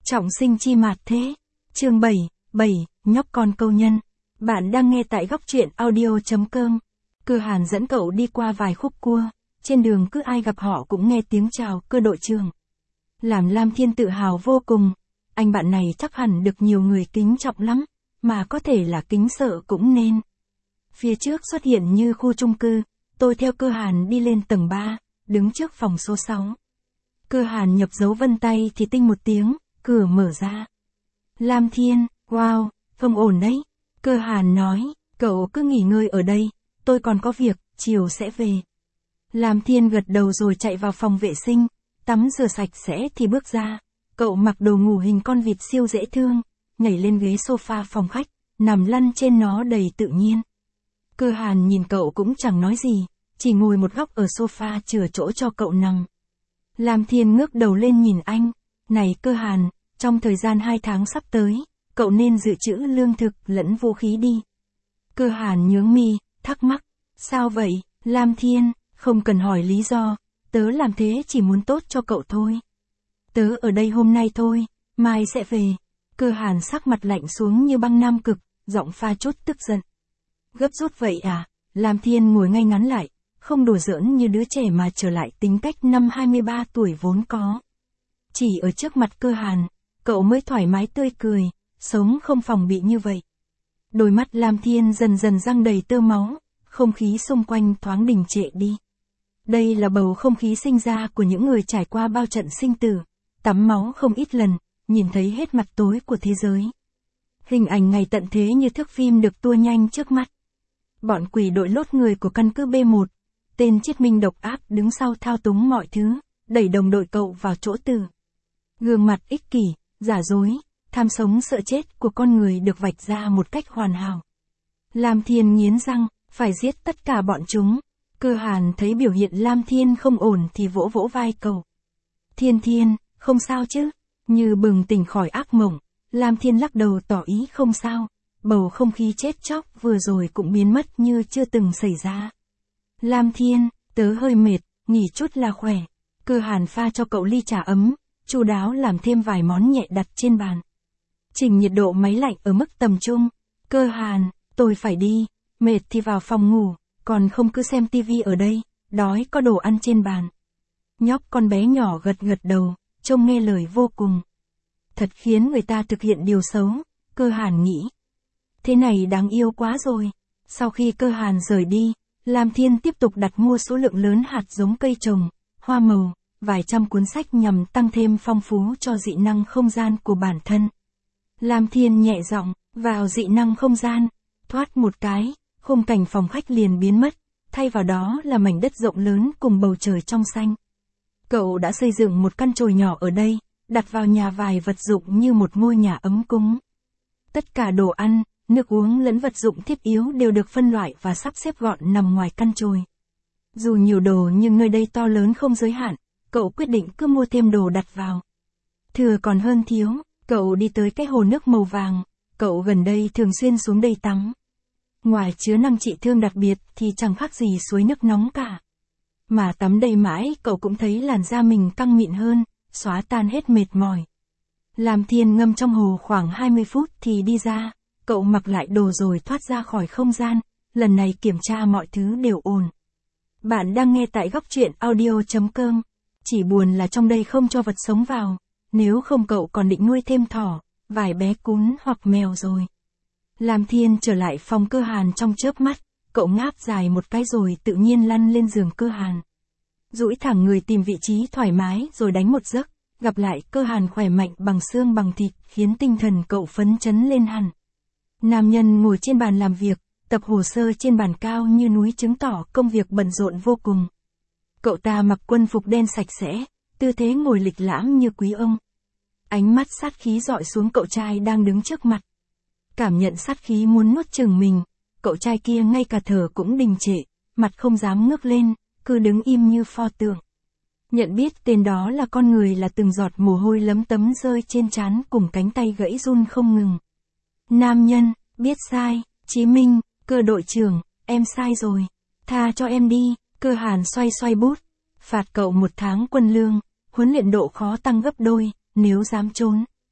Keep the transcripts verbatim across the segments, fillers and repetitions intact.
Trọng sinh chi mạt thế. Chương bảy, bảy, nhóc con câu nhân. Bạn đang nghe tại góc truyện audio.com. Cơ Hàn dẫn cậu đi qua vài khúc cua, trên đường cứ ai gặp họ cũng nghe tiếng chào Cơ đội trưởng. Làm Lam Thiên tự hào vô cùng, anh bạn này chắc hẳn được nhiều người kính trọng lắm, mà có thể là kính sợ cũng nên. Phía trước xuất hiện như khu chung cư, tôi theo Cơ Hàn đi lên tầng ba, đứng trước phòng số sáu. Cơ Hàn nhập dấu vân tay thì tinh một tiếng, cửa mở ra. Lam Thiên, wow, không ổn đấy. Cơ Hàn nói, cậu cứ nghỉ ngơi ở đây, tôi còn có việc, chiều sẽ về. Lam Thiên gật đầu rồi chạy vào phòng vệ sinh, tắm rửa sạch sẽ thì bước ra. Cậu mặc đồ ngủ hình con vịt siêu dễ thương, nhảy lên ghế sofa phòng khách, nằm lăn trên nó đầy tự nhiên. Cơ Hàn nhìn cậu cũng chẳng nói gì, chỉ ngồi một góc ở sofa chừa chỗ cho cậu nằm. Lam Thiên ngước đầu lên nhìn anh, này Cơ Hàn, trong thời gian hai tháng sắp tới, cậu nên dự trữ lương thực lẫn vũ khí đi. Cơ Hàn nhướng mi, thắc mắc, sao vậy, Lam Thiên, không cần hỏi lý do, tớ làm thế chỉ muốn tốt cho cậu thôi. Tớ ở đây hôm nay thôi, mai sẽ về. Cơ Hàn sắc mặt lạnh xuống như băng nam cực, giọng pha chút tức giận. Gấp rút vậy à? Lam Thiên ngồi ngay ngắn lại, không đùa giỡn như đứa trẻ mà trở lại tính cách năm hai mươi ba tuổi vốn có. Chỉ ở trước mặt Cơ Hàn, cậu mới thoải mái tươi cười, sống không phòng bị như vậy. Đôi mắt Lam Thiên dần dần răng đầy tơ máu, không khí xung quanh thoáng đình trệ đi. Đây là bầu không khí sinh ra của những người trải qua bao trận sinh tử, tắm máu không ít lần, nhìn thấy hết mặt tối của thế giới. Hình ảnh ngày tận thế như thước phim được tua nhanh trước mắt. Bọn quỷ đội lốt người của căn cứ B một, tên Chiết Minh độc ác đứng sau thao túng mọi thứ, đẩy đồng đội cậu vào chỗ tử. Gương mặt ích kỷ, giả dối, tham sống sợ chết của con người được vạch ra một cách hoàn hảo. Lam Thiên nghiến răng, phải giết tất cả bọn chúng. Cơ Hàn thấy biểu hiện Lam Thiên không ổn thì vỗ vỗ vai cậu. Thiên Thiên, không sao chứ? Như bừng tỉnh khỏi ác mộng, Lam Thiên lắc đầu tỏ ý không sao. Bầu không khí chết chóc vừa rồi cũng biến mất như chưa từng xảy ra. Lam Thiên, tớ hơi mệt, nghỉ chút là khỏe. Cơ Hàn pha cho cậu ly trà ấm, chu đáo làm thêm vài món nhẹ đặt trên bàn. Chỉnh nhiệt độ máy lạnh ở mức tầm trung. Cơ Hàn, tôi phải đi, mệt thì vào phòng ngủ, còn không cứ xem tivi ở đây, đói có đồ ăn trên bàn. Nhóc con bé nhỏ gật gật đầu, trông nghe lời vô cùng. Thật khiến người ta thực hiện điều xấu, Cơ Hàn nghĩ. Thế này đáng yêu quá rồi. Sau khi Cơ Hàn rời đi, Lam Thiên tiếp tục đặt mua số lượng lớn hạt giống cây trồng, hoa màu, vài trăm cuốn sách nhằm tăng thêm phong phú cho dị năng không gian của bản thân. Lam Thiên nhẹ giọng, vào dị năng không gian, thoát một cái, khung cảnh phòng khách liền biến mất, thay vào đó là mảnh đất rộng lớn cùng bầu trời trong xanh. Cậu đã xây dựng một căn chòi nhỏ ở đây, đặt vào nhà vài vật dụng như một ngôi nhà ấm cúng. Tất cả đồ ăn, nước uống lẫn vật dụng thiết yếu đều được phân loại và sắp xếp gọn nằm ngoài căn chòi. Dù nhiều đồ nhưng nơi đây to lớn không giới hạn, cậu quyết định cứ mua thêm đồ đặt vào. Thừa còn hơn thiếu, cậu đi tới cái hồ nước màu vàng, cậu gần đây thường xuyên xuống đây tắm. Ngoài chứa năng trị thương đặc biệt thì chẳng khác gì suối nước nóng cả. Mà tắm đây mãi cậu cũng thấy làn da mình căng mịn hơn, xóa tan hết mệt mỏi. Lam Thiên ngâm trong hồ khoảng hai mươi phút thì đi ra, cậu mặc lại đồ rồi thoát ra khỏi không gian, lần này kiểm tra mọi thứ đều ổn. Bạn đang nghe tại góc truyện audio.com, chỉ buồn là trong đây không cho vật sống vào, nếu không cậu còn định nuôi thêm thỏ, vài bé cún hoặc mèo rồi. Lam Thiên trở lại phòng Cơ Hàn trong chớp mắt, cậu ngáp dài một cái rồi tự nhiên lăn lên giường Cơ Hàn. Duỗi thẳng người tìm vị trí thoải mái rồi đánh một giấc, gặp lại Cơ Hàn khỏe mạnh bằng xương bằng thịt khiến tinh thần cậu phấn chấn lên hẳn. Nam nhân ngồi trên bàn làm việc, tập hồ sơ trên bàn cao như núi chứng tỏ công việc bận rộn vô cùng. Cậu ta mặc quân phục đen sạch sẽ, tư thế ngồi lịch lãm như quý ông. Ánh mắt sát khí dọi xuống cậu trai đang đứng trước mặt. Cảm nhận sát khí muốn nuốt chửng mình, cậu trai kia ngay cả thở cũng đình trệ, mặt không dám ngước lên, cứ đứng im như pho tượng. Nhận biết tên đó là con người là từng giọt mồ hôi lấm tấm rơi trên trán cùng cánh tay gãy run không ngừng. Nam nhân, biết sai, Chí Minh, Cơ đội trưởng, em sai rồi, tha cho em đi. Cơ Hàn xoay xoay bút, phạt cậu một tháng quân lương, huấn luyện độ khó tăng gấp đôi, nếu dám trốn.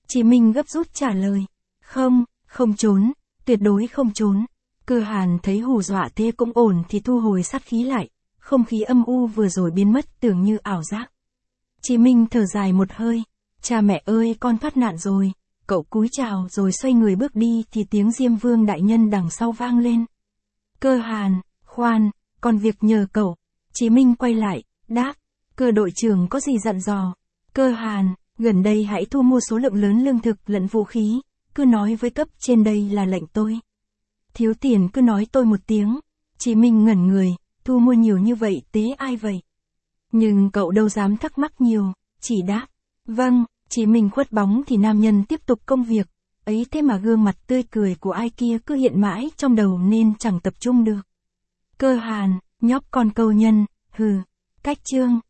Chí Minh gấp rút trả lời. Không, không trốn, tuyệt đối không trốn. Cơ Hàn thấy hù dọa thế cũng ổn thì thu hồi sát khí lại, không khí âm u vừa rồi biến mất tưởng như ảo giác. Chí Minh thở dài một hơi, cha mẹ ơi con thoát nạn rồi, cậu cúi chào rồi xoay người bước đi thì tiếng Diêm Vương đại nhân đằng sau vang lên. Cơ Hàn, khoan, còn việc nhờ cậu. Chí Minh quay lại, đáp, Cơ đội trưởng có gì dặn dò. Cơ Hàn, gần đây hãy thu mua số lượng lớn lương thực lẫn vũ khí, cứ nói với cấp trên đây là lệnh tôi. Thiếu tiền cứ nói tôi một tiếng. Chí Minh ngẩn người, thu mua nhiều như vậy tế ai vậy? Nhưng cậu đâu dám thắc mắc nhiều, chỉ đáp. Vâng, Chí Minh khuất bóng thì nam nhân tiếp tục công việc. Ấy thế mà gương mặt tươi cười của ai kia cứ hiện mãi trong đầu nên chẳng tập trung được. Cơ Hàn, nhóc con câu nhân, hừ, cách chương.